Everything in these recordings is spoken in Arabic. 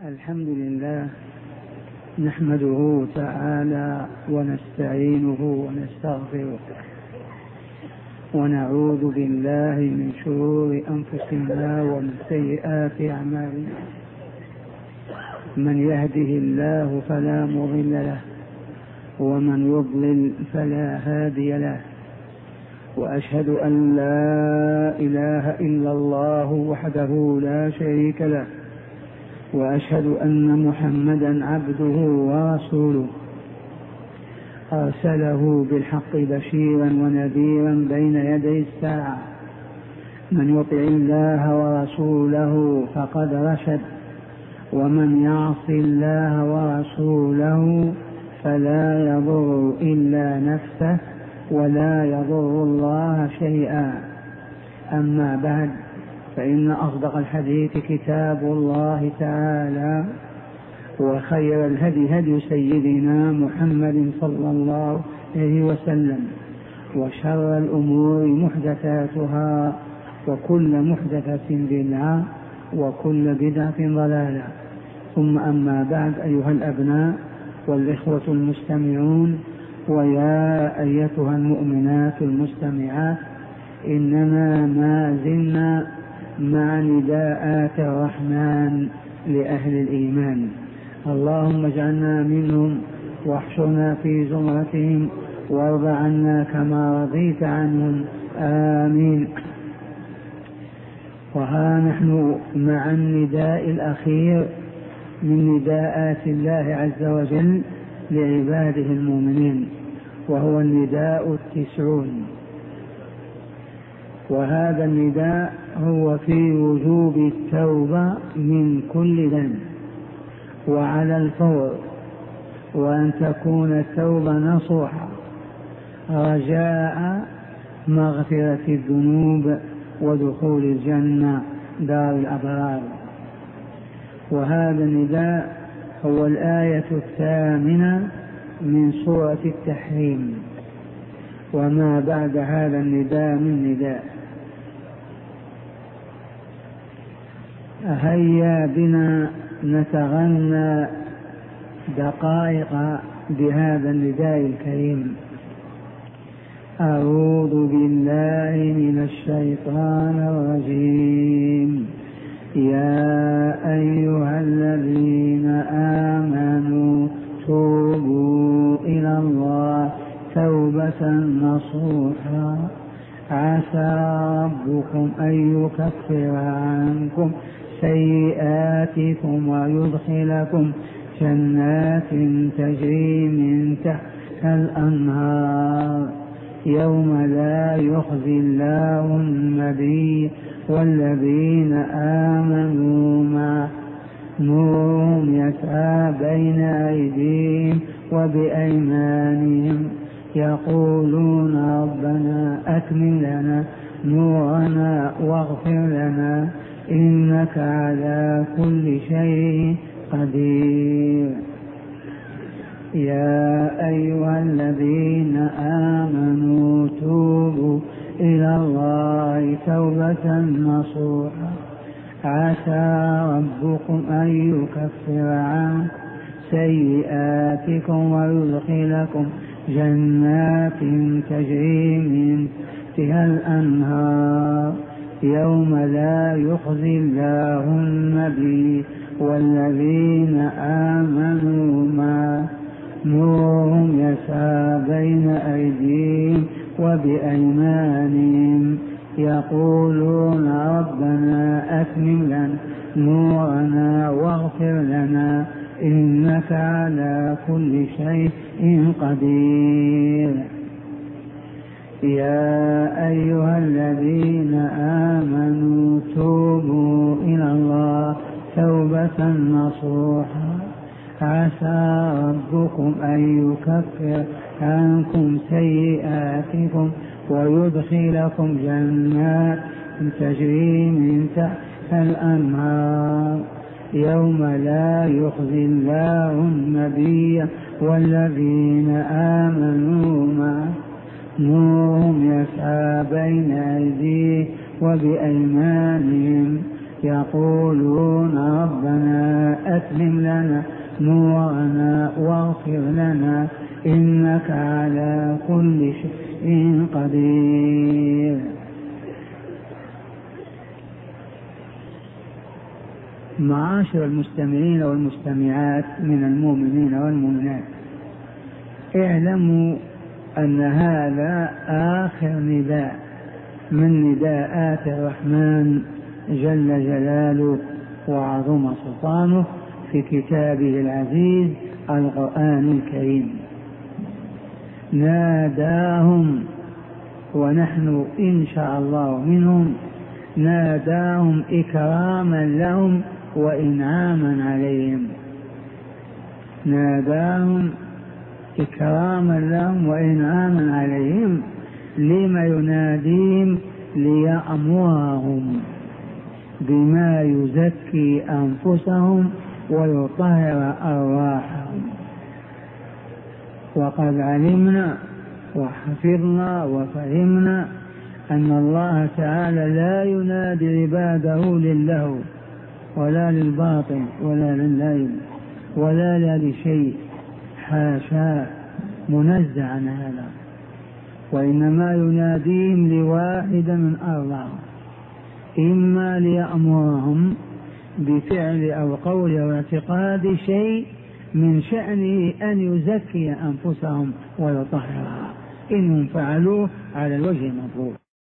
الحمد لله نحمده تعالى ونستعينه ونستغفره ونعوذ بالله من شرور أنفسنا ومن سيئات أعمالنا. من يهده الله فلا مضل له ومن يضلل فلا هادي له، وأشهد أن لا إله إلا الله وحده لا شريك له، وأشهد أن محمدا عبده ورسوله أرسله بالحق بشيرا ونذيرا بين يدي الساعة. من يطع الله ورسوله فقد رشد، ومن يعص الله ورسوله فلا يضر إلا نفسه ولا يضر الله شيئا. أما بعد، فإن أصدق الحديث كتاب الله تعالى، وخير الهدي هدي سيدنا محمد صلى الله عليه وسلم، وشر الأمور محدثاتها، وكل محدثة بدعة، وكل بدعة ضلالة. ثم أما بعد، أيها الأبناء والإخوة المستمعون، ويا أيتها المؤمنات المستمعات، إننا ما زلنا مع نداءات الرحمن لأهل الإيمان. اللهم اجعلنا منهم واحشرنا في زمرتهم وارض عنا كما رضيت عنهم، آمين. وها نحن مع النداء الأخير من نداءات الله عز وجل لعباده المؤمنين، وهو النداء 90. وهذا النداء هو في وجوب التوبة من كل ذنب وعلى الفور، وأن تكون التوبة نصوحة رجاء مغفرة الذنوب ودخول الجنة دار الأبرار. وهذا النداء هو الآية 8 من سورة التحريم، وما بعد هذا النداء من نداء. هيا بنا نتغنى دقائق بهذا النداء الكريم. أعوذ بالله من الشيطان الرجيم. يا أيها الذين آمنوا توبوا إلى الله توبة نصوحا عسى ربكم أن يكفر عنكم سيئاتكم ويدخلكم جنات تجري من تحتها الأنهار يوم لا يخزي الله النبي والذين آمنوا معه نورهم يسعى بين أيديهم وبأيمانهم يقولون ربنا أتمم لنا نورنا واغفر لنا إنك على كل شيء قدير. يا أيها الذين آمنوا توبوا إلى الله توبة نصوحا عسى ربكم أن يكفر عنكم سيئاتكم ويدخلكم جنات تجري من تحتها الأنهار يوم لا يخزي الله النبي والذين آمنوا معه نورهم يسعى بين أيديهم وبأيمانهم يقولون ربنا أتمم لنا نورنا واغفر لنا إنك على كل شيء قدير. يا أيها الذين آمنوا توبوا إلى الله توبة نصوحا عسى ربكم أن يكفر عنكم سيئاتكم ويدخلكم جنات تجري من تحتها الأنهار يوم لا يخزي الله النبي والذين آمنوا معه نورهم يسعى بين أيديهم وبأيمانهم يقولون ربنا أتمم لنا نورنا واغفر لنا إنك على كل شيء قدير. معاشر المستمعين والمستمعات من المؤمنين والمؤمنات، اعلموا أن هذا آخر نداء من نداءات الرحمن جل جلاله وعظم سلطانه في كتابه العزيز القرآن الكريم. ناداهم ونحن إن شاء الله منهم، ناداهم إكراما لهم وإنعاما عليهم، ناداهم إكراما لهم وإنعاما عليهم. لما يناديهم؟ ليأمرهم بما يزكي أنفسهم ويطهر أرواحهم. وقد علمنا وحفظنا وفهمنا أن الله تعالى لا ينادي عباده للهو ولا للباطل ولا للعلم ولا لشيء، حاشا، منزه عن هذا، وإنما يناديهم لواحد من أربعة: إما ليأمرهم بفعل أو قول أو اعتقاد شيء من شأنه أن يزكي أنفسهم ويطهرها إنهم فعلوه على الوجه المطلوب،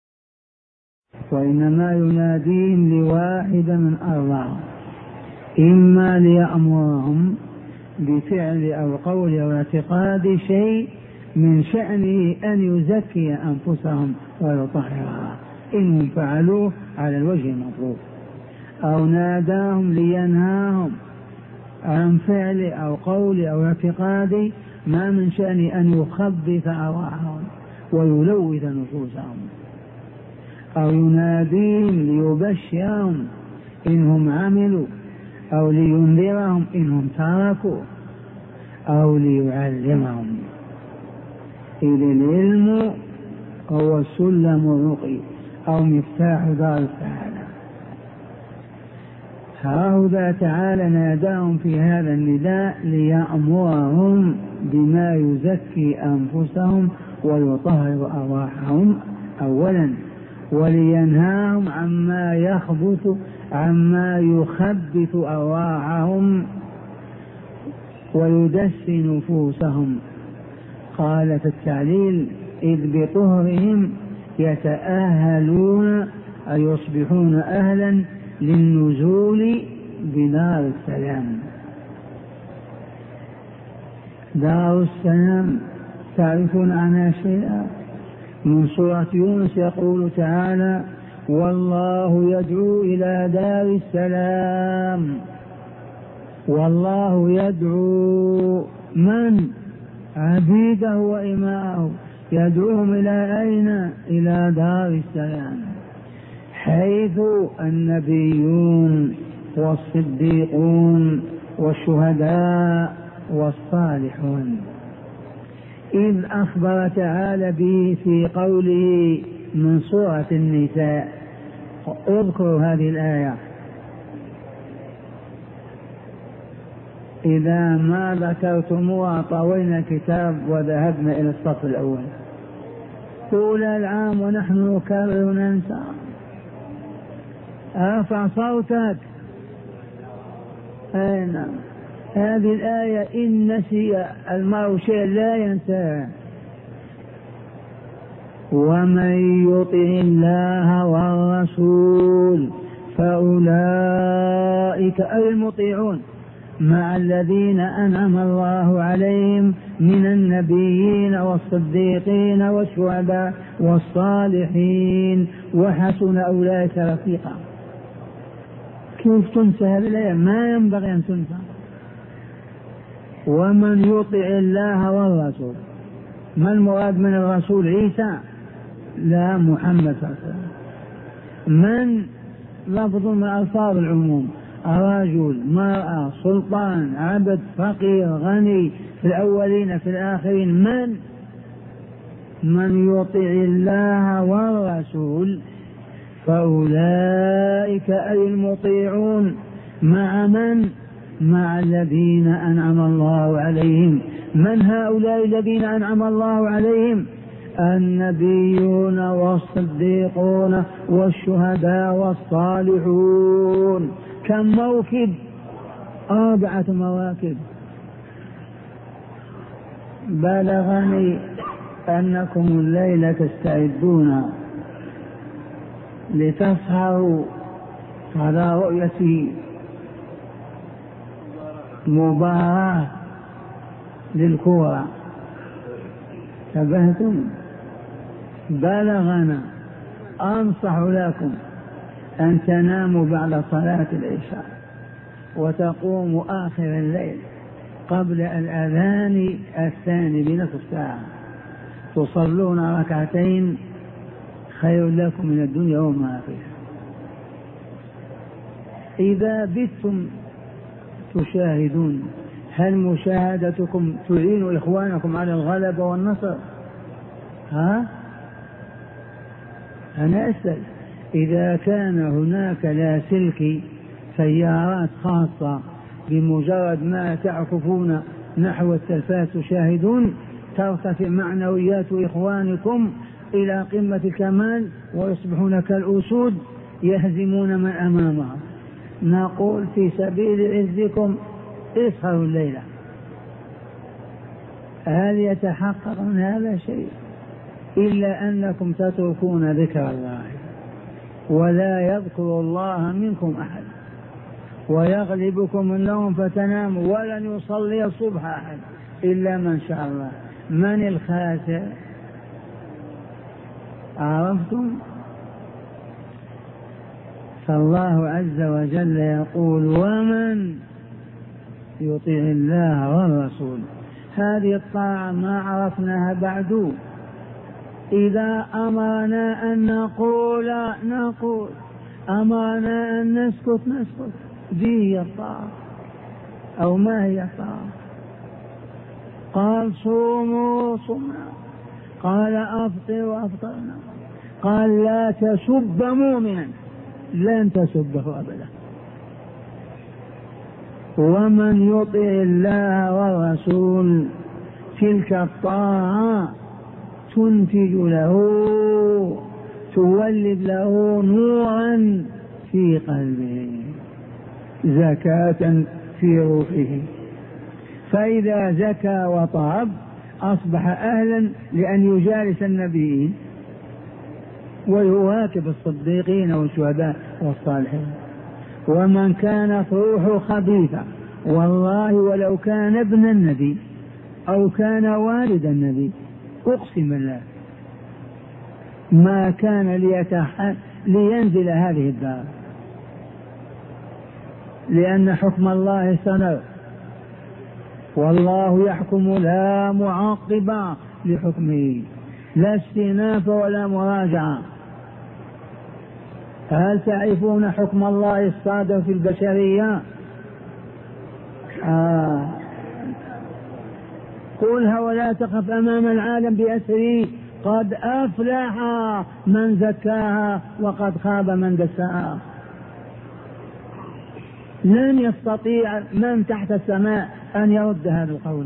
وإنما يناديهم لواحد من أربعة: إما ليأمرهم بفعل أو قول أو اعتقاد شيء من شأنه أن يزكي أنفسهم ويطهرها إنهم فعلوه على الوجه المطلوب، أو ناداهم لينهاهم عن فعل أو قول أو اعتقاد ما من شأن أن يخبث أرواحهم ويلوث نفوسهم، أو يناديهم ليبشرهم إنهم عملوا، أو لينذرهم إنهم تركوا، أو ليعلمهم. إذ العلم هو السلم الرقي أو مفتاح دار السعادة. هؤلاء تعالى ناداهم في هذا النداء ليأمرهم بما يزكي أنفسهم ويطهر أرواحهم أولا، ولينهاهم عما يخبث أرواحهم ويدسي نفوسهم. قال في التعليل: إذ بطهرهم يتأهلون أي يصبحون أهلا للنزول بدار السلام. دار السلام تعرفون عنها شيئا؟ من سورة يونس يقول تعالى: والله يدعو إلى دار السلام. والله يدعو من؟ عبيده وإماءه، يدعوهم إلى أين؟ إلى دار السلام، حيث النبيون والصديقون والشهداء والصالحون. إذ أخبر تعالى به في قوله من سورة النساء. اذكروا هذه الآية: إذا ما ذكرتموها طوينا الكتاب وذهبنا إلى الصف الأول طول العام ونحن نكرر وننسى. ارفع صوتك. أين هذه الآية؟ إن نسي المرء شيء لا ينساه. ومن يطع الله والرسول فأولئك المطيعون مع الذين أنعم الله عليهم من النبيين والصديقين والشهداء والصالحين وحسن أولئك رفيقا. كيف تنسى هذه الآية؟ ما ينبغي أن تنسى. ومن يطع الله والرسول، ما المراد من الرسول؟ عيسى؟ لا، محمد صلى الله عليه وسلم. من لفظ من ألفاظ العموم: رجل، مرأة، سلطان، عبد، فقير، غني، في الأولين في الآخرين. من يطع الله والرسول فأولئك أي المطيعون مع من؟ مع الذين أنعم الله عليهم. من هؤلاء الذين أنعم الله عليهم؟ النبيون والصديقون والشهداء والصالحون. كم موكب؟ 4 مواكب. بلغني أنكم الليلة تستعدون لتسهروا على رؤية مباراة للكورة. تبهتم؟ بلغنا. أنصح لكم أن تناموا بعد صلاة العشاء وتقوموا آخر الليل قبل الأذان الثاني بنصف ساعة، تصلون 2 خير لكم من الدنيا وما فيها. إذا بتم تشاهدون، هل مشاهدتكم تعين إخوانكم على الغلبة والنصر؟ أنا أسأل. إذا كان هناك لاسلكي سيارات خاصة بمجرد ما تعكفون نحو التلفاز تشاهدون، ترتفع معنويات إخوانكم إلى قمة الكمال ويصبحون كالأسود يهزمون من أمامهم. نقول في سبيل عزكم اسهروا الليلة. هل يتحقق من هذا شيء؟ إلا أنكم تتركون ذكر الله ولا يذكر الله منكم أحد، ويغلبكم النوم فتناموا، ولن يصلي الصبح أحد إلا من شاء الله. من الخاسر؟ عرفتم؟ فالله عز وجل يقول: ومن يطيع الله والرسول. هذه الطاعة ما عرفناها بعد. إذا أمرنا أن نقول نقول، أمرنا أن نسكت نسكت. ذي هي الطاعة أو ما هي الطاعة؟ قال صوموا صمنا، قال أفطروا أفطرنا، قال لا تسب مؤمنا، لن تسبه أبدا. ومن يطع الله والرسول تلك الطاعة تنتج له، تولد له نورا في قلبه، زكاة في روحه. فإذا زكى وطاب أصبح أهلا لأن يجالس النبيين ويواكب الصديقين والشهداء والصالحين. ومن كانت روحه خبيثة، والله ولو كان ابن النبي أو كان والد النبي، أقسم بالله ما كان لينزل هذه الدار، لأن حكم الله سنر، والله يحكم لا معقب لحكمه، لا استئناف ولا مراجعة. هل تعرفون حكم الله الصادر في البشرية؟ قولها ولا تخف أمام العالم بأسره: قد أفلح من زكاها وقد خاب من دساها. لن يستطيع من تحت السماء أن يرد هذا القول.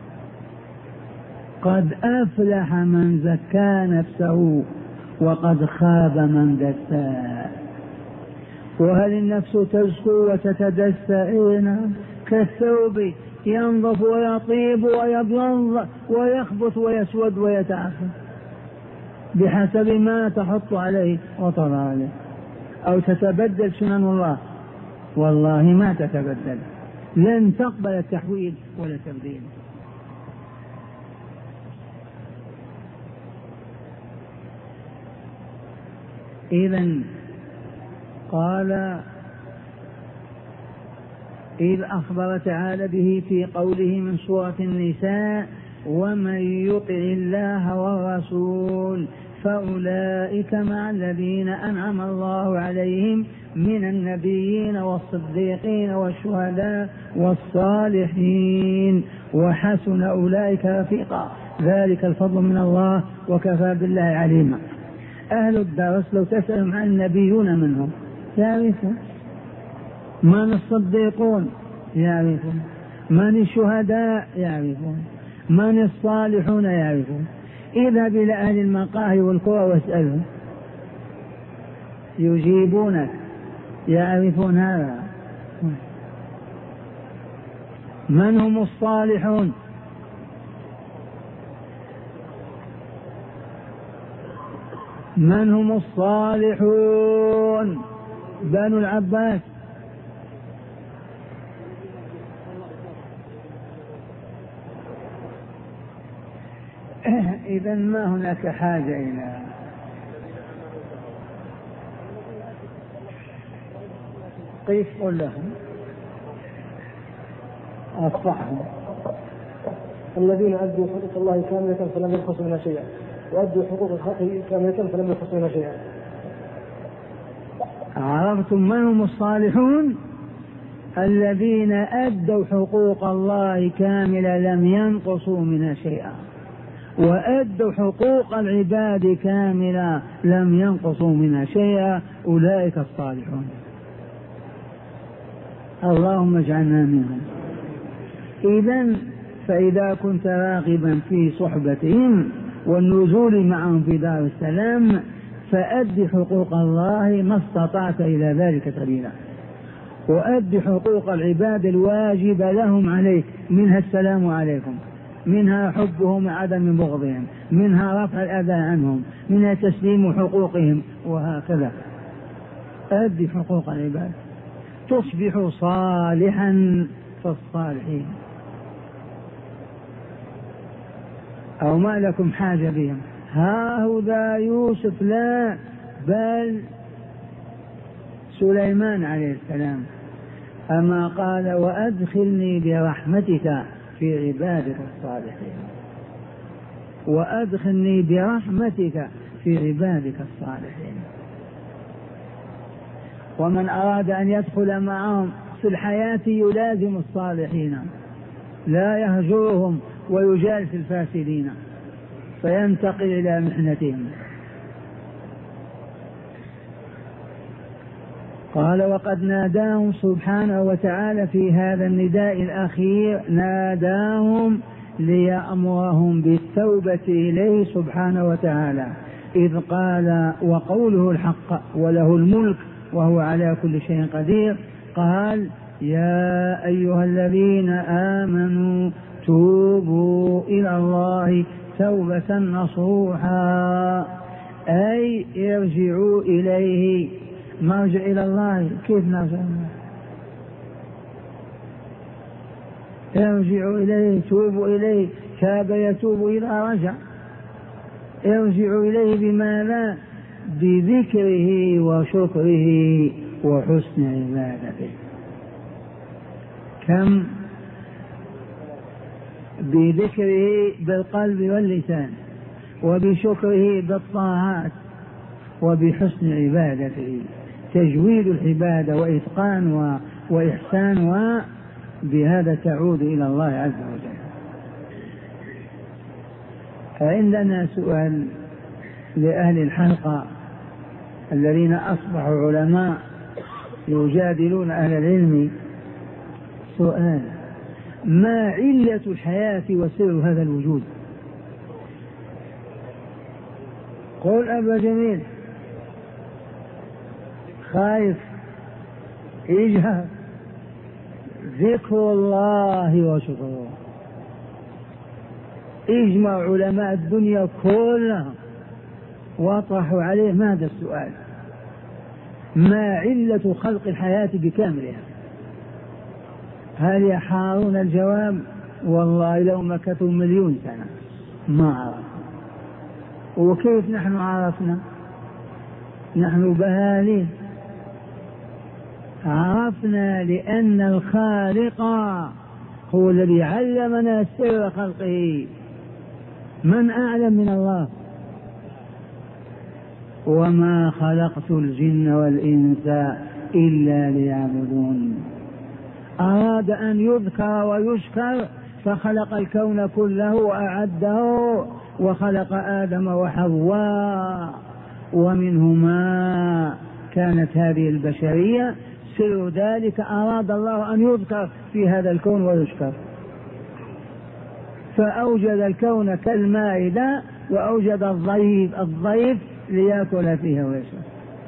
قد أفلح من زكى نفسه وقد خاب من دساها. وهل النفس تزكو وتتدسى؟ كالثوب ينظف ويطيب ويبيض ويخبث ويسود ويتعفن بحسب ما تحط عليه وتضع عليه. أو تتبدل سنن الله؟ والله ما تتبدل، لن تقبل التحويل ولا التبديل. إذن قال: إذ أخبر تعالى به في قوله من سورة النساء: ومن يطع الله والرسول فأولئك مع الذين أنعم الله عليهم من النبيين والصديقين والشهداء والصالحين وحسن أولئك رفيقا، ذلك الفضل من الله وكفى بالله عليما. أهل الدرس لو تسألهم عن النبيون منهم يعرفون. من الصديقون؟ يعرفون، من الشهداء يعرفون، من الصالحون يعرفون. اذهب إلى أهل المقاهي والقرى واسألهم يجيبونك، يعرفون هذا. من هم الصالحون؟ من هم الصالحون؟ بنو العباس. إذا ما هناك حاجة إلى كيف قل لهم أصفحهم الذين أدوا حقوق الله كاملة فلم ينقصوا منها شيئا، وأدوا حقوق الخلق كاملة فلم ينقصوا منها شيئا. عرفتم من هم الصالحون؟ الذين أدوا حقوق الله كاملة لم ينقصوا منها شيئا، وأدوا حقوق العباد كاملة لم ينقصوا منها شيئا، أولئك الصالحون. اللهم اجعلنا منهم. إذن فإذا كنت راغبا في صحبتهم والنزول معهم في دار السلام فأد حقوق الله ما استطعت إلى ذلك سبيلا، وأد حقوق العباد الواجب لهم عليك، منها السلام عليكم، منها حبهم وعدم بغضهم، منها رفع الأذى عنهم، منها تسليم حقوقهم، وهكذا. أد حقوق العباد تصبح صالحا فالصالحين. أو ما لكم حاجة بهم؟ هذا يوسف لا، بل سليمان عليه السلام أما قال وأدخلني برحمتك في عبادك الصالحين، وأدخلني برحمتك في عبادك الصالحين. ومن أراد أن يدخل معهم في الحياة يلازم الصالحين، لا يهجرهم ويجالس الفاسدين، فينتقل إلى محنتهم. قال وقد ناداهم سبحانه وتعالى في هذا النداء الأخير، ناداهم ليأمرهم بالتوبة إليه سبحانه وتعالى، إذ قال وقوله الحق وله الملك وهو على كل شيء قدير، قال يا أيها الذين آمنوا توبوا إلى الله توبة نصوحا، أي ارجعوا إليه. نرجع إلى الله، كيف نرجع؟ ارجعوا إليه، توبوا إليه، تاب يتوب إلى رجع. ارجعوا إليه بماذا؟ بذكره وشكره وحسن عبادته. كم؟ بذكره بالقلب واللسان، وبشكره بالطاعات، وبحسن عبادته، تجويد العبادة وإتقان وإحسان، وبهذا تعود إلى الله عز وجل. عندنا سؤال لأهل الحلقة الذين أصبحوا علماء يجادلون أهل العلم، سؤال: ما علة الحياة وسر هذا الوجود؟ قل أبا جميل، خايف، اجهر. ذكر الله وشكره. اجمع علماء الدنيا كلهم واطرحوا عليه ماذا السؤال: ما علة خلق الحياة بكاملها؟ هل يحارون الجواب؟ والله لو مكثوا 1,000,000 سنة ما عرفوا. وكيف نحن عرفنا؟ نحن بهالين. عرفنا لأن الخالق هو الذي علمنا سر خلقه. من أعلم من الله؟ وما خلقت الجن والإنس إلا ليعبدون. أراد أن يذكر ويشكر فخلق الكون كله وأعده، وخلق آدم وحواء، ومنهما كانت هذه البشرية سر ذلك أراد الله أن يذكر في هذا الكون ويشكر، فأوجد الكون كالمائدة وأوجد الضيف ليأكل فيها ويشرب.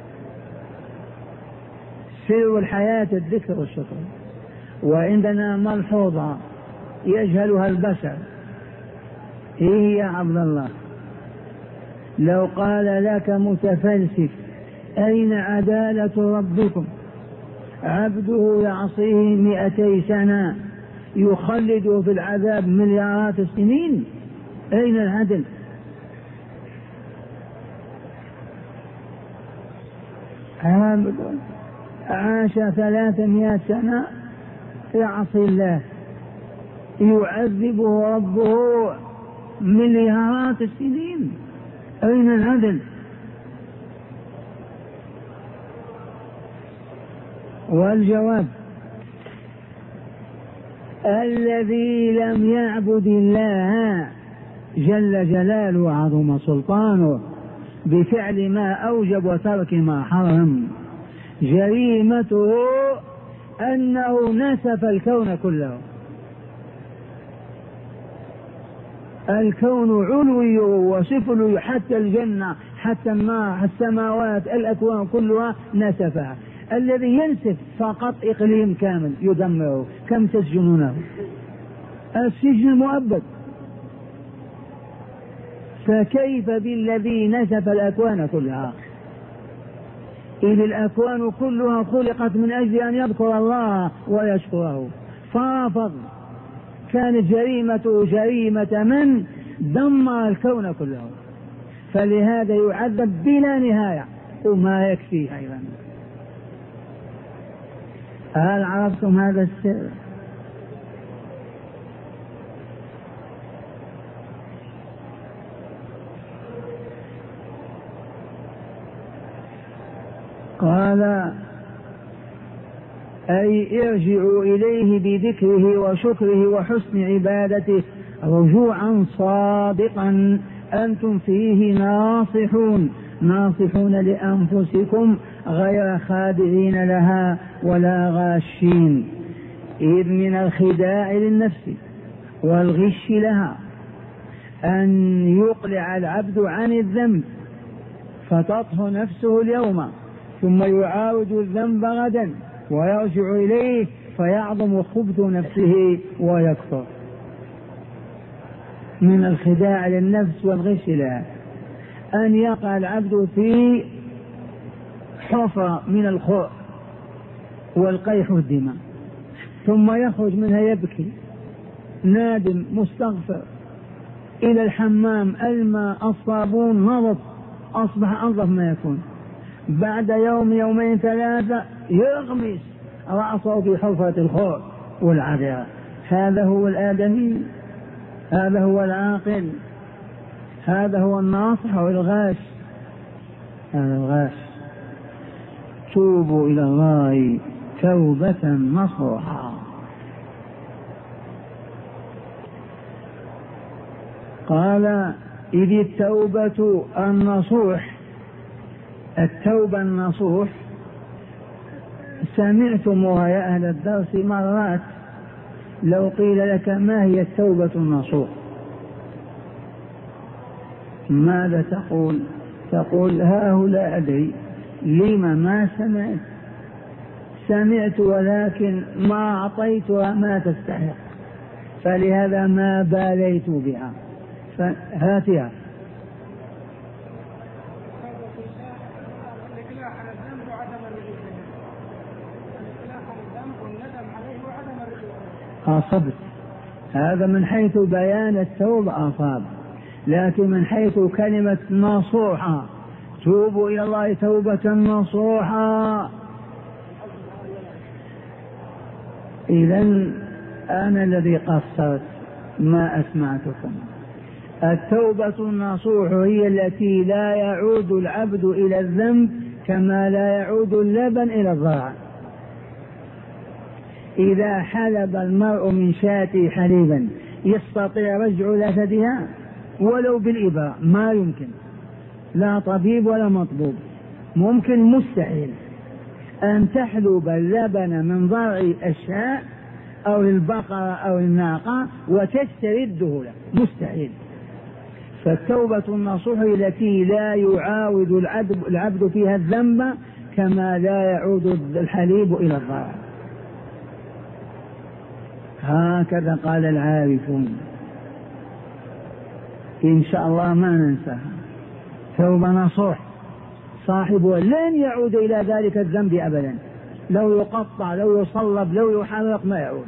سر الحياة الذكر والشكر. وعندنا ملحوظة يجهلها البشر، هي يا عبد الله، لو قال لك متفلسف أين عدالة ربكم؟ عبده يعصيه 200 سنة يخلده في العذاب مليارات السنين، أين العدل؟ عابد عاش 300 سنة يعصي الله يعذبه ربه مليارات السنين، أين العدل؟ والجواب: الذي لم يعبد الله جل جلاله وعظم سلطانه بفعل ما أوجب وترك ما حرم جريمته أنه نسف الكون كله. الكون علوي وسفلي، حتى الجنة حتى النار السماوات الأكوان كلها نسفها. الذي ينسف فقط إقليم كامل يدمره، كم تسجنونه؟ السجن المؤبد. فكيف بالذي نسف الأكوان كلها؟ إذ الأكوان كلها خلقت من أجل أن يذكر الله ويشكره، فرفض. كانت جريمته جريمة من دمر الكون كله، فلهذا يعذب بلا نهاية وما يكفيه أيضا. هل عرفتم هذا السر؟ قال: أي ارجعوا إليه بذكره وشكره وحسن عبادته رجوعا صادقا أنتم فيه ناصحون لأنفسكم غير خادعين لها ولا غاشين. إذ من الخداع للنفس والغش لها أن يقلع العبد عن الذنب فتطهو نفسه اليوم، ثم يعاود الذنب غدا ويرجع إليه فيعظم خبث نفسه ويكفر. من الخداع للنفس والغش لها أن يقع العبد في حفرة من الخوء والقيح والدماء، ثم يخرج منها يبكي نادم مستغفر، إلى الحمام الماء الصابون نضف، أصبح أنظف ما يكون. بعد يوم يومين 3 يغمس رأسه في حفرة الخوء والعذاب. هذا هو الآدمي، هذا هو العاقل، هذا هو الناصح والغاش. هذا الغاش. توبوا إلى الله توبة نصوحا. قال: إذ التوبة النصوح. التوبة النصوح سمعتموها يا أهل الدرس مرات. لو قيل لك ما هي التوبة النصوح ماذا تقول؟ تقول: لا أدري. لما ما سمعت ولكن ما أعطيتها ما تستحق، فلهذا ما باليت بها. فهاتها. أصبت. هذا من حيث بيان التوبة أصاب، لكن من حيث كلمة نصوحة، توبوا إلى الله توبة نصوحا. إذن أنا الذي قصرت ما أسمعتكم. التوبة النصوح هي التي لا يعود العبد إلى الذنب كما لا يعود اللبن إلى الضرع. إذا حلب المرء من شاة حليبا يستطيع رجع لثدها ولو بالإبرة؟ ما يمكن، لا طبيب ولا مطبوب، ممكن مستحيل. أن تحلب اللبن من ضرع الشاء أو البقرة أو الناقة وتسترده له، مستحيل. فالتوبة النصوح التي لا يعاود العبد فيها الذنب كما لا يعود الحليب إلى الضرع. هكذا قال العارفون، إن شاء الله ما ننساها. توبة نصوح صاحبها لن يعود إلى ذلك الذنب أبدا، لو يقطع لو يصلب لو يحرق ما يعود.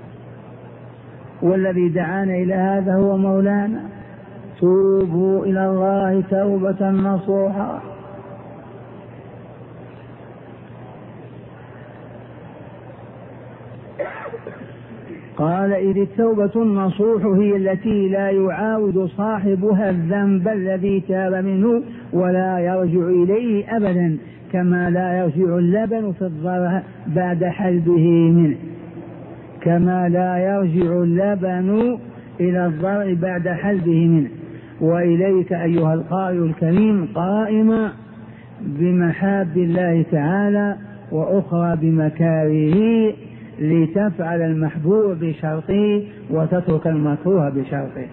والذي دعانا إلى هذا هو مولانا. توبوا إلى الله توبة نصوحا. قال إذ التوبة النصوح هي التي لا يعاود صاحبها الذنب الذي تاب منه ولا يرجع إليه أبدا، كما لا يرجع اللبن في الضرع بعد حلبه منه، كما لا يرجع اللبن إلى الضرع بعد حلبه منه. وإليك أيها القارئ الكريم قائما بمحاب الله تعالى وأخرى بمكاره، لتفعل المحبوب بشرطه وتترك المكروه بشرطه.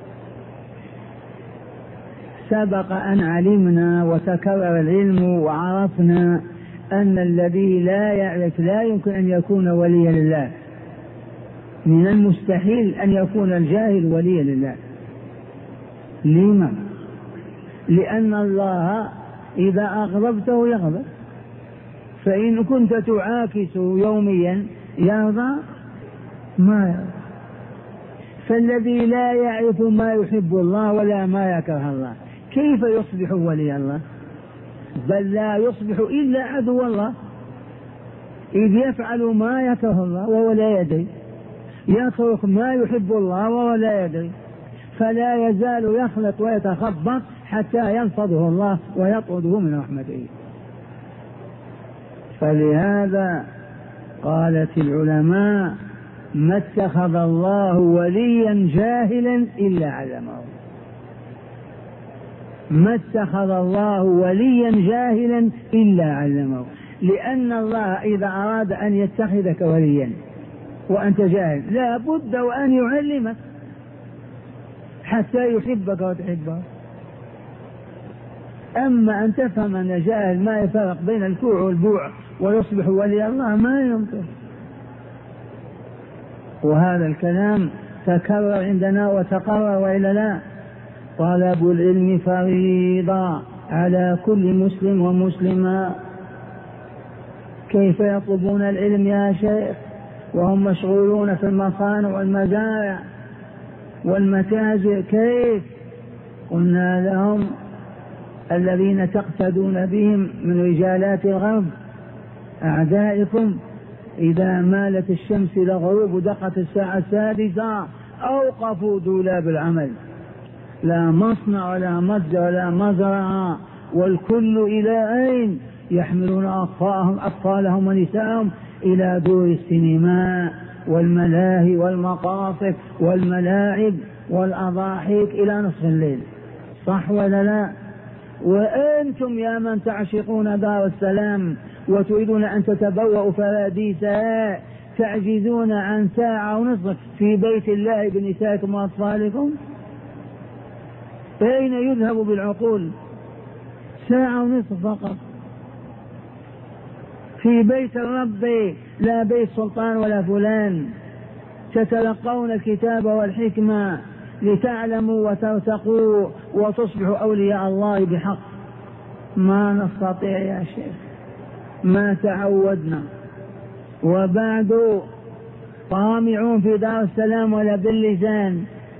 سبق أن علمنا وتكرر العلم وعرفنا أن الذي لا يعرف لا يمكن أن يكون وليا لله، من المستحيل أن يكون الجاهل وليا لله. لما؟ لأن الله إذا أغضبته يغضب، فإن كنت تعاكس يوميا يرضى ما يرضى. فالذي لا يعرف ما يحب الله ولا ما يكره الله كيف يصبح ولي الله؟ بل لا يصبح إلا عدو الله، إذ يفعل ما يكره الله وهو لا يدري، يترك ما يحب الله وهو لا يدري، فلا يزال يخلط ويتخبط حتى ينفضه الله ويطرده من رحمته. فلهذا قالت العلماء ما اتخذ الله وليا جاهلا إلا علمه، ما اتخذ الله وليا جاهلا إلا علمه. لأن الله إذا أراد أن يتخذك وليا وأنت جاهل لا بد وأن يعلمك حتى يحبك وتحبه. أما أن تفهم أن جاهل ما يفرق بين الكوع والبوع ويصبح ولي الله ما يمكن. وهذا الكلام تكرر عندنا وتقرر وإلا لا؟ طلب العلم فريضة على كل مسلم ومسلمة. كيف يطلبون العلم يا شيخ وهم مشغولون في المصانع والمزارع والمتاجر؟ كيف؟ قلنا لهم الذين تقتدون بهم من رجالات الغرب أعدائكم إذا مالت الشمس إلى الغروب ودقت الساعة 6 أوقفوا دولاب العمل، لا مصنع ولا متجر ولا مزرعة، والكل إلى أين؟ يحملون أطفالهم ونساءهم إلى دور السينما والملاهي والمقاصف والملاعب والأضاحيك إلى نصف الليل، صح ولا لا؟ وأنتم يا من تعشقون دار السلام وتريدون أن تتبوأوا فراديسها تعجزون عن ساعة ونصف في بيت الله بنسائكم وأطفالكم. أين يذهب بالعقول؟ ساعة ونصف فقط في بيت الرب، لا بيت سلطان ولا فلان. تتلقون الكتاب والحكمة لتعلموا وترتقوا وتصبحوا أولياء الله بحق. ما نستطيع يا شيخ، ما تعودنا. وبعد طامعون في دار السلام ولا باللسان.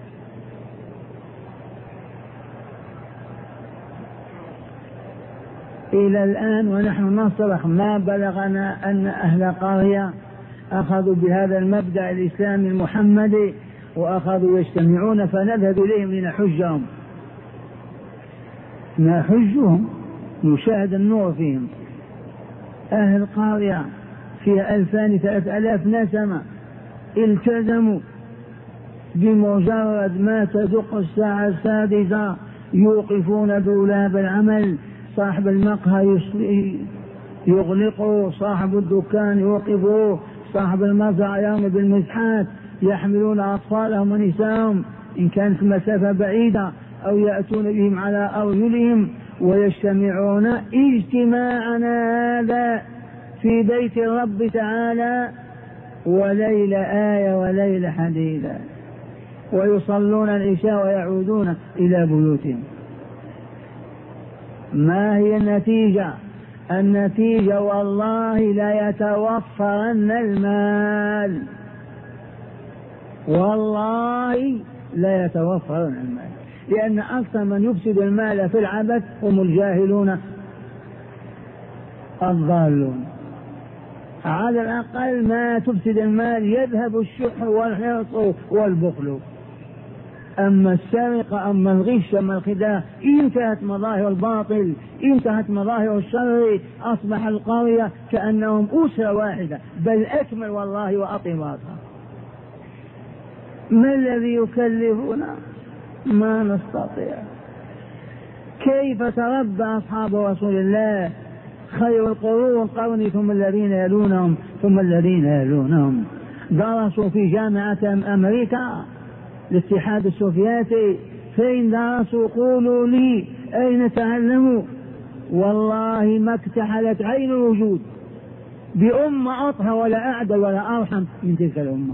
إلى الآن ونحن نصرخ ما بلغنا أن أهل قرية أخذوا بهذا المبدأ الإسلامي المحمدي وأخذوا يجتمعون فنذهب إليهم لنحجهم، نحجهم نشاهد النور فيهم. أهل قرية فيها 2000-3000 نسمة التزموا، بمجرد ما تدق الساعة 6 يوقفون دولاب العمل، صاحب المقهى يغلقوا، صاحب الدكان يوقفوا، صاحب المزرعة يرمي بالمزحات، يحملون أطفالهم ونساءهم إن كانت المسافة بعيدة أو يأتون بهم على أرجلهم ويجتمعون اجتماعنا هذا في بيت الرب تعالى وليل آية وليل حديدا، ويصلون العشاء ويعودون إلى بيوتهم. ما هي النتيجة؟ النتيجة والله لا يتوفرن المال، والله لا يتوفرن المال، لأن أكثر من يفسد المال في العبث هم الجاهلون الضالون. على الأقل ما تفسد المال يذهب الشح والحرص والبخل. أما السرقة، أما الغش، أما الخداع، انتهت مظاهر الباطل، انتهت مظاهر الشر، أصبح القرية كأنهم أسرة واحدة، بل أكمل والله وأطيباتها. ما الذي يكلفنا؟ ما نستطيع. كيف تربى أصحاب رسول الله؟ خير القرون قرني ثم الذين يلونهم ثم الذين يلونهم. درسوا في جامعة أمريكا الاتحاد السوفيتي، فإن درسوا قولوا لي أين تعلموا؟ والله ما اكتحلت عين الوجود بأمة أطهر ولا أعدل ولا أرحم من تلك الأمة.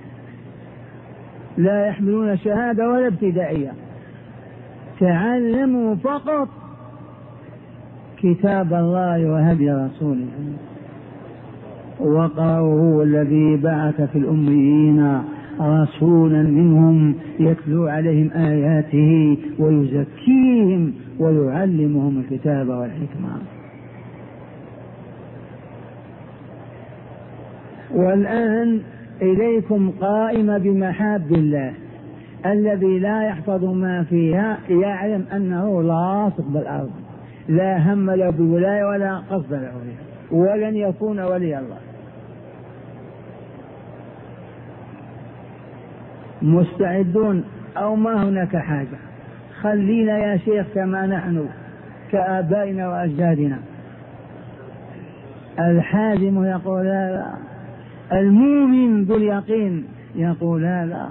لا يحملون شهادة ولا ابتدائية، تعلموا فقط كتاب الله وهدي رسوله، وقرأوا هو الذي بعث في الأميين رسولا منهم يتلو عليهم آياته ويزكيهم ويعلمهم الكتاب والحكمة. والآن إليكم قائمة بمحاب الله، الذي لا يحفظ ما فيها يعلم أنه لاصق بالأرض، لا هم له بولاية ولا قصد له ولن يكون ولي الله. مستعدون أو ما هناك حاجة؟ خلينا يا شيخ كما نحن كآبائنا وأجدادنا. الحازم يقول لا لا، المؤمن ذو اليقين يقول لا لا.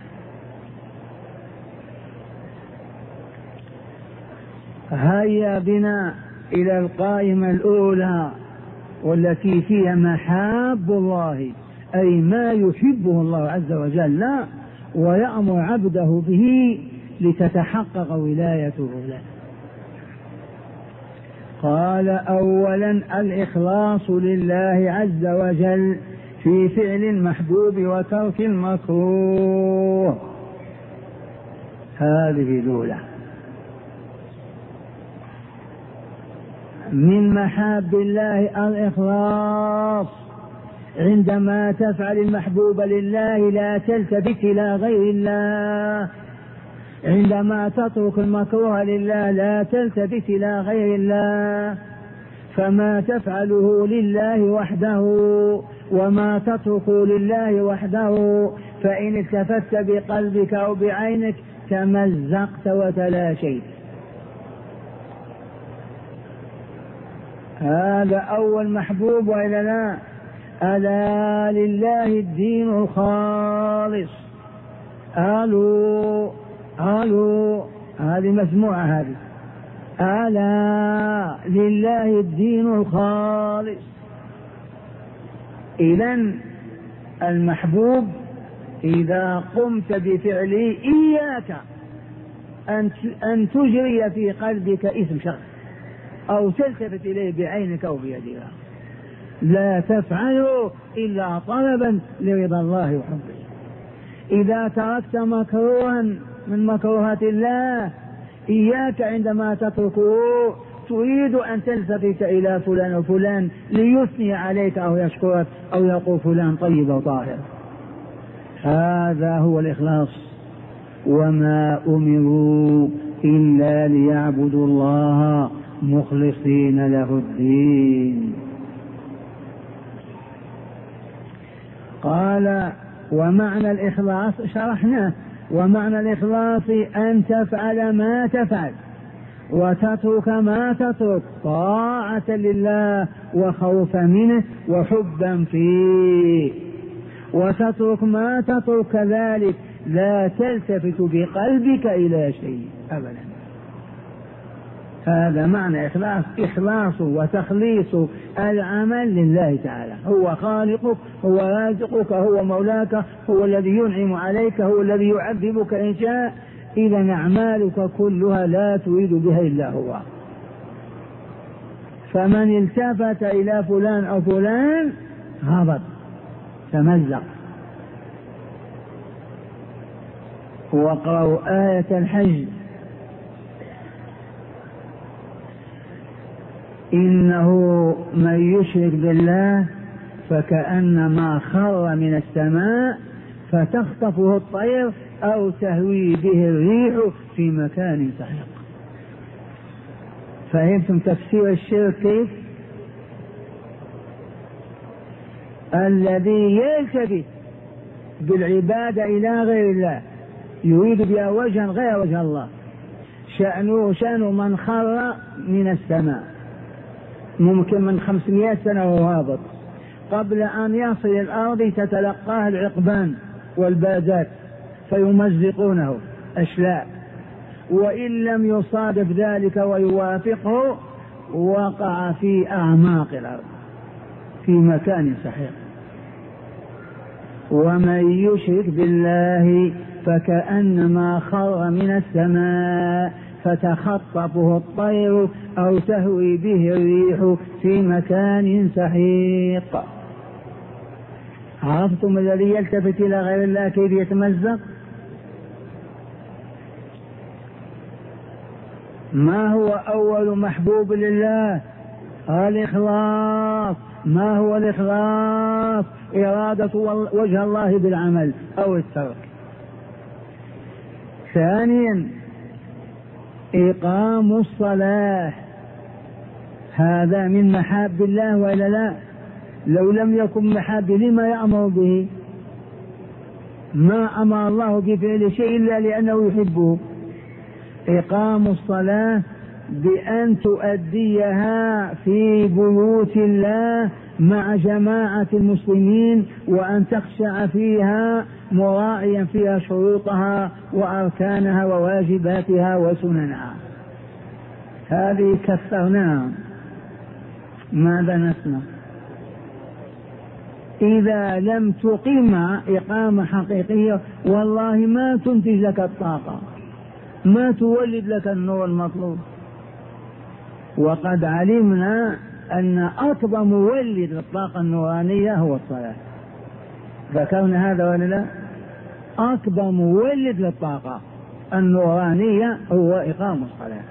هيا بنا إلى القائمة الأولى والتي فيها محاب الله، أي ما يحبه الله عز وجل ويأمر عبده به لتتحقق ولايته له. قال أولا الإخلاص لله عز وجل في فعل المحبوب وترك المكروه، هذه الأولى. من محاب الله الإخلاص، عندما تفعل المحبوب لله لا تلتفت إلى غير الله، عندما تترك المكروه لله لا تلتفت إلى غير الله، فما تفعله لله وحده وما تتركه لله وحده، فإن التفت بقلبك أو بعينك تمزقت وتلاشيت. هذا أول محبوب وإلا لا؟ ألا لله الدين الخالص. قالوا هذه مسموعة هذه. ألا لله الدين الخالص. إذن المحبوب إذا قمت بفعله إياك أن تجري في قلبك اسم شخص أو تلتفت إليه بعينك أو بيدك، لا تفعله إلا طلبا لرضا الله وحبه. إذا تركت مكروها من مكروهات الله إياك عندما تتركه تريد أن تلتفت إلى فلان وفلان ليثني عليك أو يشكرك أو يقول فلان طيب وطاهر. هذا هو الإخلاص. وما أمروا إلا ليعبدوا الله مخلصين له الدين. قال ومعنى الإخلاص شرحناه، ومعنى الإخلاص أن تفعل ما تفعل وتترك ما تترك طاعة لله وخوفا منه وحبا فيه، وتترك ما تترك كذلك لا تلتفت بقلبك إلى شيء أبدا. هذا معنى إخلاص وتخليص العمل لله تعالى. هو خالقك، هو رازقك، هو مولاك، هو الذي ينعم عليك، هو الذي يعذبك إن شاء. إذا أعمالك كلها لا تريد بها إلا هو. فمن التفت إلى فلان أو فلان هبط تمزق. واقرأوا آية الحج: إنه من يشرك بالله فكأنما خر من السماء فتخطفه الطير أو تهوي به الريح في مكان سحيق. فهمتم تفسير الشرك كيف؟ الذي يلتفت بالعبادة إلى غير الله يريد بها وجها غير وجه الله، شأنه شأن من خر من السماء، ممكن من 500 سنة وهو هابط، قبل أن يصل الأرض تتلقاه العقبان والبازات فيمزقونه أشلاء، وإن لم يصادف ذلك ويوافقه وقع في أعماق الأرض في مكان سحيق. ومن يشرك بالله فكأنما خر من السماء فتخطفه الطير أو تهوي به الريح في مكان سحيق. عرفتم الذي يلتفت إلى غير الله كيف يتمزق؟ ما هو أول محبوب لله؟ الإخلاص. ما هو الإخلاص؟ إرادة وجه الله بالعمل أو الترك. ثانيا إقام الصلاة، هذا من محاب الله ولا لا؟ لو لم يكن محاب لما يأمر به؟ ما أمر الله بفعل شيء إلا لأنه يحبه. إقام الصلاة بأن تؤديها في بيوت الله مع جماعة المسلمين، وأن تخشع فيها مراعيا فيها شروطها وأركانها وواجباتها وسننها. هذه كثرناها. ماذا نسمع؟ إذا لم تقيم إقامة حقيقية والله ما تنتج لك الطاقة، ما تولد لك النور المطلوب. وقد علمنا أن أكبر مولد للطاقة النورانية هو الصلاة. ذكرنا هذا ولا لا؟ أكبر مولد للطاقة النورانية هو إقام الصلاة.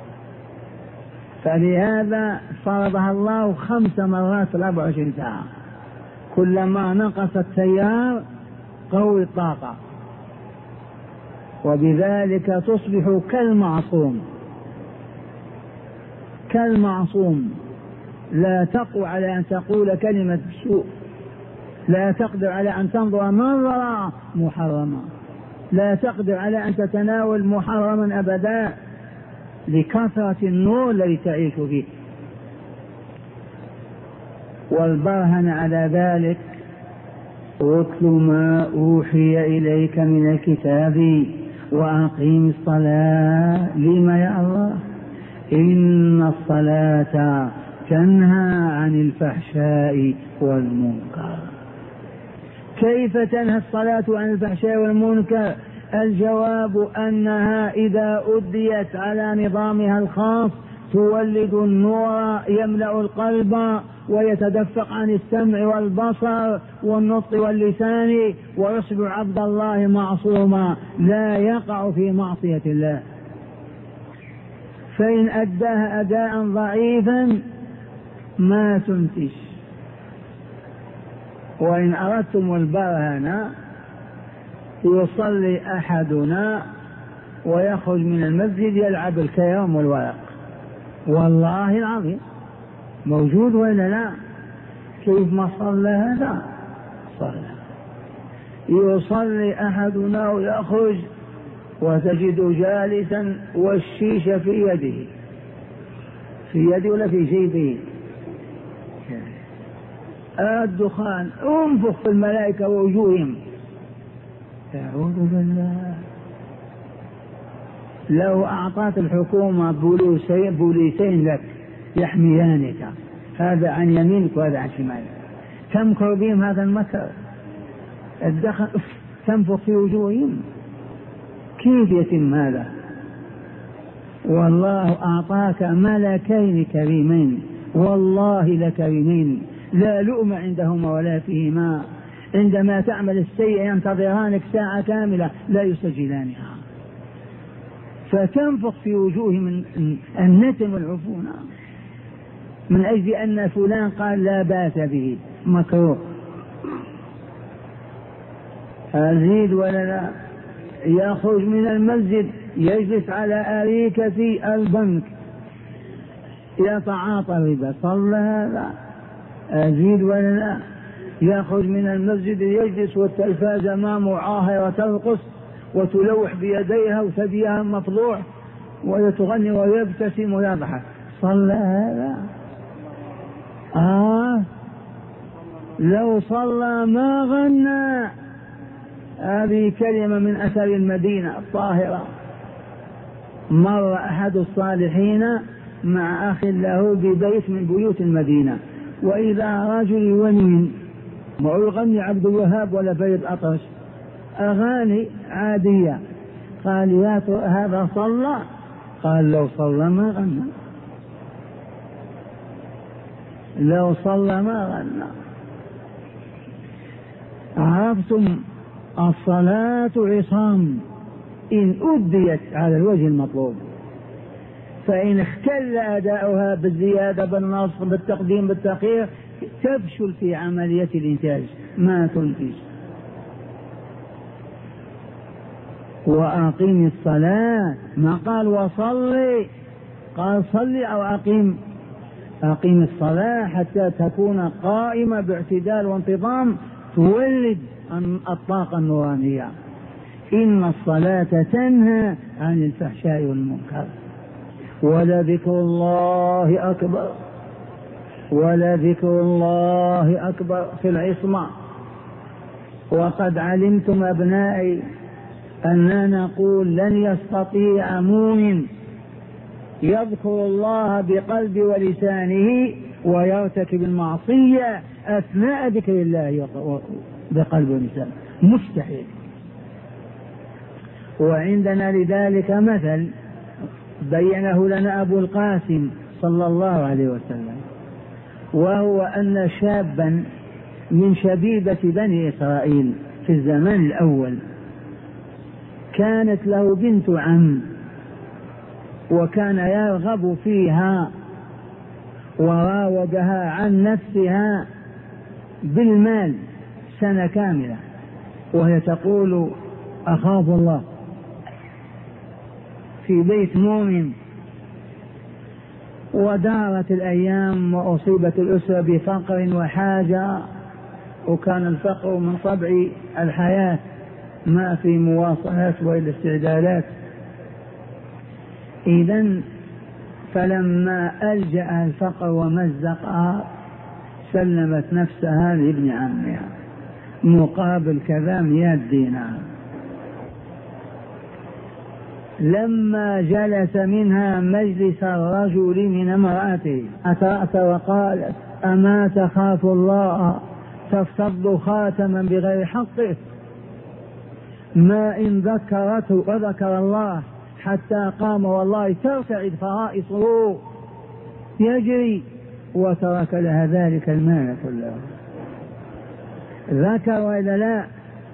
فلهذا فرضها الله 5 مرات في 24 ساعة، كلما نقص التيار قوي الطاقة، وبذلك تصبح كالمعصوم. كالمعصوم، لا تقوى على أن تقول كلمة سوء، لا تقدر على أن تنظر نظرة محرمة، لا تقدر على أن تتناول محرما أبدا لكثرة النور الذي تعيش فيه. والبرهن على ذلك اتل ما أوحي إليك من الكتاب وأقيم الصلاة. لما يا الله؟ إن الصلاة تنهى عن الفحشاء والمنكر. كيف تنهى الصلاة عن الفحشاء والمنكر؟ الجواب أنها إذا أديت على نظامها الخاص تولد النور يملأ القلب ويتدفق عن السمع والبصر والنطق واللسان، ويصبح عبد الله معصوما لا يقع في معصية الله. فإن أداها أداء ضعيفا ما تنتج. وإن أردتم البرهنة يصلي أحدنا ويخرج من المسجد يلعب الكرام والورق، والله العظيم موجود ولا لا؟ كيف ما صلى هذا؟ صلى. يصلي أحدنا ويخرج وتجد جالسا والشيشة في يده في يدي ولا في جيبه. الدخان انفخ في الملائكة ووجوههم. أعوذ بالله. لو أعطت الحكومة بوليسين لك يحميانك، هذا عن يمينك وهذا عن شمالك، تمكر بهم هذا المكر. الدخن تنفخ في وجوههم، كيف يتم هذا؟ والله أعطاك ملكين كريمين، والله لكريمين لا لؤم عندهما ولا فيهما. عندما تعمل السيئة ينتظرانك ساعة كاملة لا يسجلانها، فتنفخ في وجوههم النتم والعفونة من أجل أن فلان قال لا بأس به، مكروه. أزيد ولا لا؟ يخرج من المسجد يجلس على أريكة البنك يتعاطى الربا، صلى هذا؟ أزيد ولا لا؟ يخرج من المسجد يجلس والتلفاز أمامه عاهرة ترقص وتلوح بيديها وثديها مفضوح وتغني ويبتسم ويضحك، صلى هذا؟ لو صلى ما غنى. هذه كلمة من أثر المدينة الطاهرة. مر أحد الصالحين مع أخ له ببيت من بيوت المدينة، وإذا رجل يغني، ما يغني عبد الوهاب ولا فريد الأطرش، أغاني عادية. قال يا هذا صلى؟ قال لو صلى ما غنى، لو صلى ما غنى. عرفتم؟ الصلاة عصام إن أديت على الوجه المطلوب، فإن اختل أداؤها بالزيادة بالنصف بالتقديم بالتأخير تفشل في عملية الإنتاج، ما تنتج. وأقيم الصلاة، ما قال وصلي، قال صلي أو أقيم. أقيم الصلاة حتى تكون قائمة باعتدال وانتظام تولد الطاقة النورانية. إن الصلاة تنهى عن الفحشاء والمنكر. ولذكر الله أكبر، ولذكر الله أكبر في العصمة. وقد علمتم أبنائي أننا نقول لن يستطيع مؤمن يذكر الله بقلب ولسانه ويرتكب المعصية أثناء ذكر الله بقلب ولسانه، مستحيل. وعندنا لذلك مثل بينه لنا أبو القاسم صلى الله عليه وسلم، وهو أن شابا من شبيبة بني إسرائيل في الزمان الأول كانت له بنت عم، وكان يرغب فيها وراودها عن نفسها بالمال سنة كاملة، وهي تقول أخاف الله في بيت مؤمن. ودارت الأيام وأصيبت الأسرة بفقر وحاجة، وكان الفقر من طبع الحياة، ما في مواصلات وإلا استعدادات. إذن فلما ألجأ الفقر ومزقها سلمت نفسها لابن عمها مقابل كذا 100 دينار. لما جلس منها مجلس الرجل من امرأته أترأت وقالت أما تخاف الله تفتض خاتما بغير حقه، ما إن ذكرته وذكر الله حتى قام والله ترتعد فرائصه يجري، وترك لها ذلك المال كله. ذكر وإلا لا؟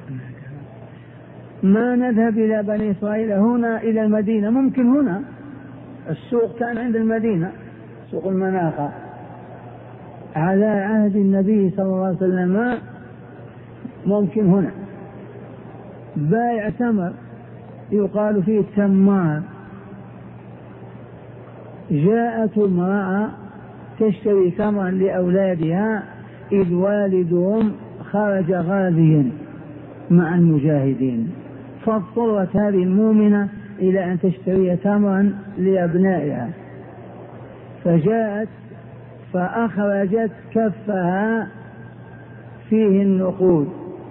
ما نذهب إلى بني إسرائيل هنا إلى المدينة، ممكن هنا السوق كان عند المدينة، سوق المناخة على عهد النبي صلى الله عليه وسلم، ممكن هنا بائع تمر يقال فيه التمار. جاءت امرأة تشتري تمرا لأولادها إذ والدهم خرج غازيا مع المجاهدين، فاضطرت هذه المؤمنة إلى أن تشتري تمرا لأبنائها، فجاءت فأخرجت كفها فيه النقود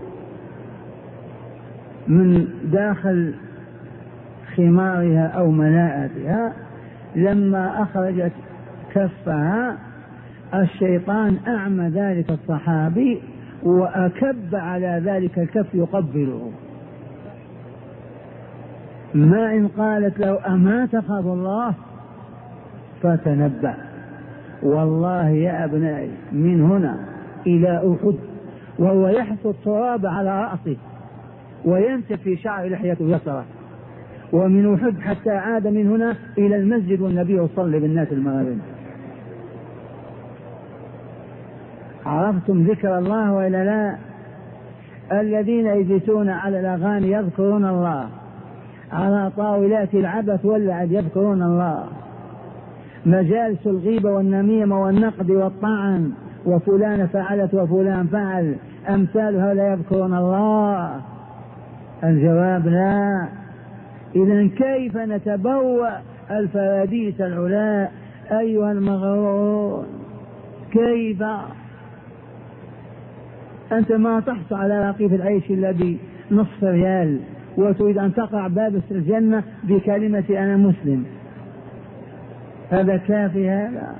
من داخل خمارها أو ملاءتها. لما أخرجت كفها الشيطان أعمى ذلك الصحابي وأكب على ذلك الكف يقبله. ما إن قالت له أما تخاف الله فتنبأ. والله يا أبنائي من هنا إلى أحد وهو يحث التراب على رأسه وينتف في شعر لحيته يسرى، ومن أحد حتى عاد من هنا إلى المسجد والنبي يصلي بالناس المغرب. عرفتم ذكر الله وإلا لا؟ الذين يجلسون على الأغاني يذكرون الله، على طاولات العبث واللعب يذكرون الله، مجالس الغيبة والنميمة والنقد والطعن وفلان فعلت وفلان فعل أمثال هؤلاء يذكرون الله؟ الجواب لا. إذن كيف نتبوأ الفراديس العلاء أيها المغرور؟ كيف؟ أنت ما تحصل على رغيف العيش إلا بنصف ريال وتريد أن تقع باب الجنة بكلمة أنا مسلم، هذا كافي؟ هذا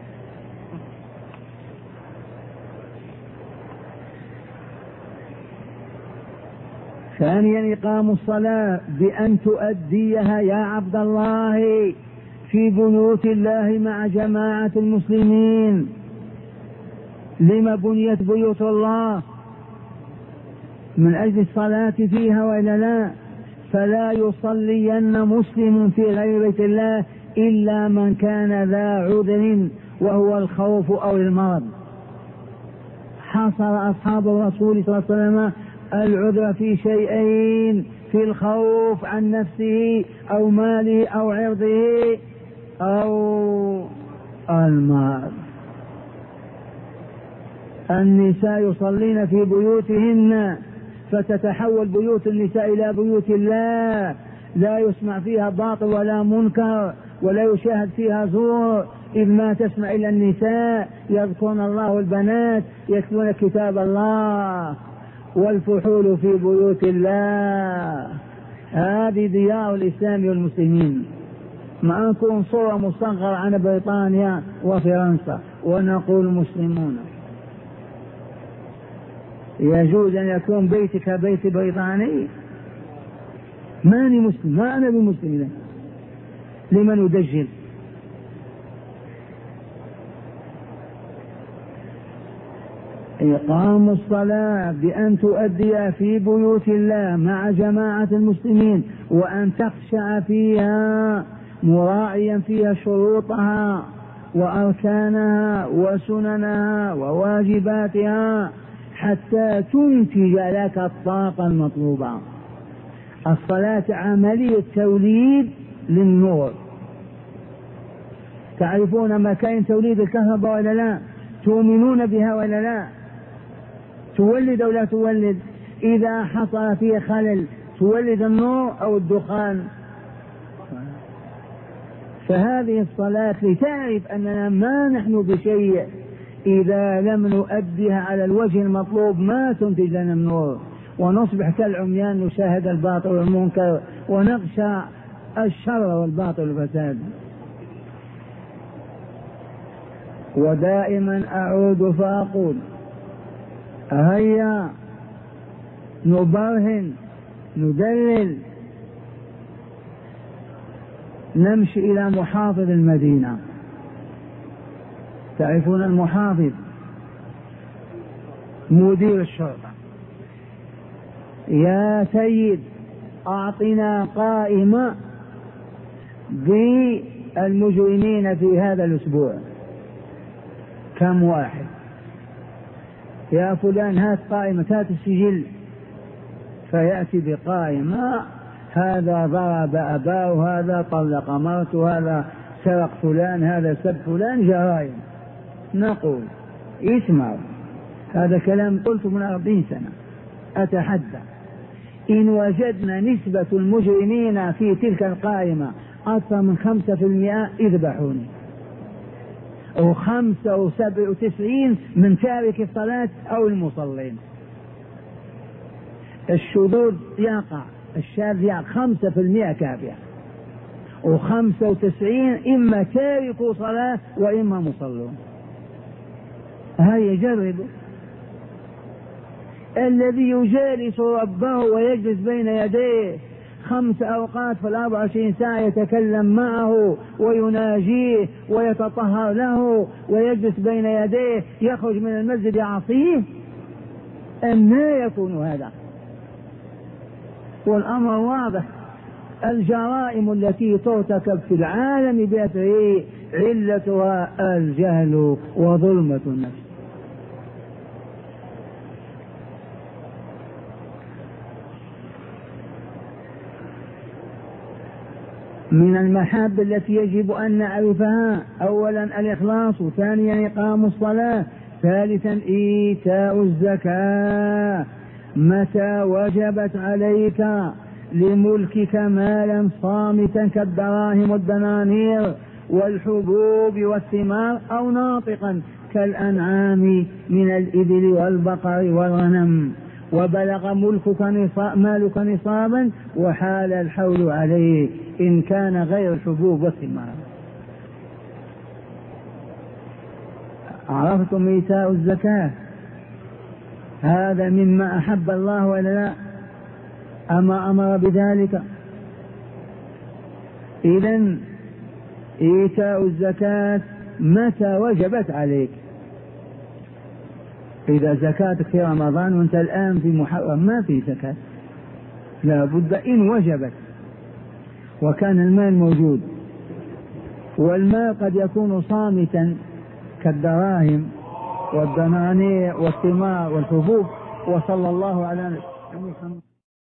ثانيا إقام الصلاة بأن تؤديها يا عبد الله في بيوت الله مع جماعة المسلمين. لما بنيت بيوت الله؟ من أجل الصلاة فيها وإلا لا؟ فلا يصلين مسلم في غير بيت الله إلا من كان ذا عذر وهو الخوف أو المرض. حصر أصحاب الرسول صلى الله عليه وسلم العذر في شيئين: في الخوف عن نفسه أو ماله أو عرضه أو المرض. النساء يصلين في بيوتهن فتتحول بيوت النساء إلى بيوت الله، لا يسمع فيها باطل ولا منكر ولا يشاهد فيها زور، إذ ما تسمع إلا النساء يذكرن الله والبنات يتلون كتاب الله. والفحول في بيوت الله، هذه ديار الإسلام والمسلمين. ما نكون صورة مصغرة عن بريطانيا وفرنسا ونقول مسلمون. يجوز أن يكون بيتك بيت بريطاني؟ ماني مسلم، ما أنا بمسلم، لمن أدجل؟ إقام الصلاة بأن تؤدي في بيوت الله مع جماعة المسلمين وأن تخشع فيها مراعيا فيها شروطها وأركانها وسننها وواجباتها حتى تنتج لك الطاقة المطلوبة. الصلاة عملية توليد للنور. تعرفون مكان توليد الكهرباء ولا لا؟ تؤمنون بها ولا لا؟ تولد أو لا تولد؟ إذا حصل فيه خلل تولد النور أو الدخان؟ فهذه الصلاة لتعرف أننا ما نحن بشيء إذا لم نؤديها على الوجه المطلوب، ما تنتج لنا النور ونصبح كالعميان نشاهد الباطل والمنكر ونخشى الشر والباطل والفساد. ودائما أعود فأقول: هيا نبرهن ندلل، نمشي إلى محافظ المدينة. تعرفون المحافظ مدير الشرطة: يا سيد أعطنا قائمة بالمجرمين في هذا الأسبوع، كم واحد؟ يا فلان هات قائمة، هات السجل. فيأتي بقائمة: هذا ضرب أباه، هذا طلق مرته، هذا سرق فلان، هذا سب فلان، جرائم. نقول: اسمعوا، هذا كلام قلت من 40 سنة، أتحدى إن وجدنا نسبة المجرمين في تلك القائمة أكثر من 5% اذبحوني. و95 من تارك الصلاة أو المصلين. الشذوذ يقع، الشاذ يقع 5% كافية، و95 إما تاركوا صلاة وإما مصلون. هيا جربوا. الذي يجالس ربه ويجلس بين يديه 5 أوقات في 24 ساعة يتكلم معه ويناجيه ويتطهر له ويجلس بين يديه، يخرج من المسجد يعصيه، أن لا يكون هذا. والأمر واضح، الجرائم التي ترتكب في العالم بأسره علتها الجهل وظلمة النفس. من المحاب التي يجب أن نعرفها: أولا الإخلاص، ثانيا إقام الصلاة، ثالثا إيتاء الزكاة. متى وجبت عليك لملكك مالا صامتا كالدراهم والدنانير والحبوب والثمار، أو ناطقا كالأنعام من الإبل والبقر والغنم، وبلغ مالك نصابا وحال الحول عليه إن كان غير الحبوب والثمار. عرفتم إيتاء الزكاة؟ هذا مما أحب الله ولا لا؟ أما أمر بذلك؟ إذن إيتاء الزكاة متى وجبت عليك؟ إذا زكاتك في رمضان وأنت الآن في محرم ما في زكاة، لا بد إن وجبت وكان المال موجود. والمال قد يكون صامتا كالدراهم والدنانير والثمار والحبوب. وصلى الله على محمد.